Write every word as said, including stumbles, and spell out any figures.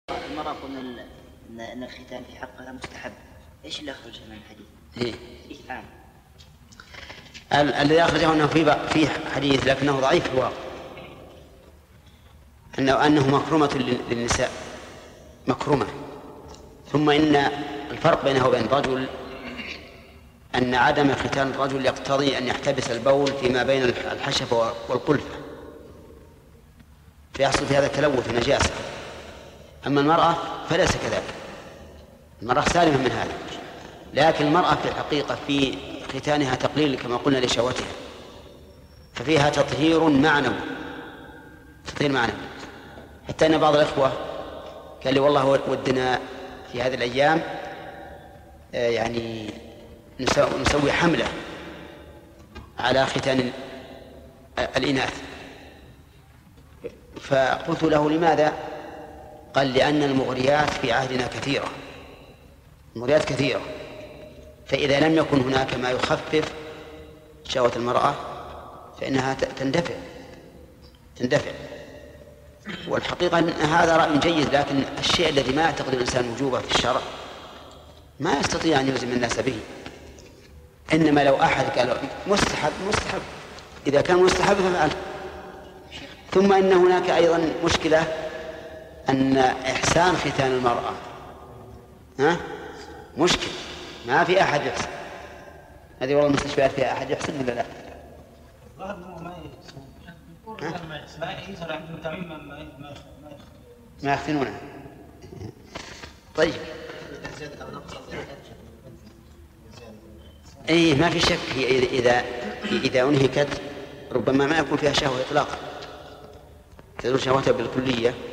المرأة قلنا أن الختان في حقها مستحب، إيش اللي أخرجه من الحديث؟ إيه؟ إيه عام. الذي أخرجه أنه في في حديث لكنه ضعيف في الواقع، أنه أنه مكرمة للنساء، مكرمة. ثم إن الفرق بينه وبين الرجل أن عدم ختان الرجل يقتضي أن يحتبس البول فيما بين الحشفة والقلفة، فيحصل في هذا التلوث نجاسة. أما المرأة فليس كذلك، المرأة سالمة من هذا، لكن المرأة في الحقيقة في ختانها تقليل كما قلنا لشهوتها، ففيها تطهير معنوي، تطهير معنوي. حتى أن بعض الأخوة قال لي والله ودنا في هذه الأيام يعني نسوي حملة على ختان الإناث، فقلت له لماذا؟ قال لأن المغريات في عهدنا كثيرة، المغريات كثيرة، فإذا لم يكن هناك ما يخفف شهوة المرأة فإنها تندفع تندفع والحقيقة أن هذا رأي جيد، لكن الشيء الذي ما يعتقد الإنسان وجوبه في الشرع ما يستطيع أن يلزم الناس به. إنما لو أحد قال مستحب مستحب، إذا كان مستحب ففعل. ثم إن هناك أيضا مشكلة أن إحسان ختان المرأة ها مشكل، ما في أحد يحسن. هذه والله المستشفيات فيها أحد يحسن ولا لا؟ ما يحسنونه. طيب أي ما في شك، هي إذا إذا أنهكت ربما ما يكون فيها شهوة إطلاقا، تزول شهوتها بالكلية.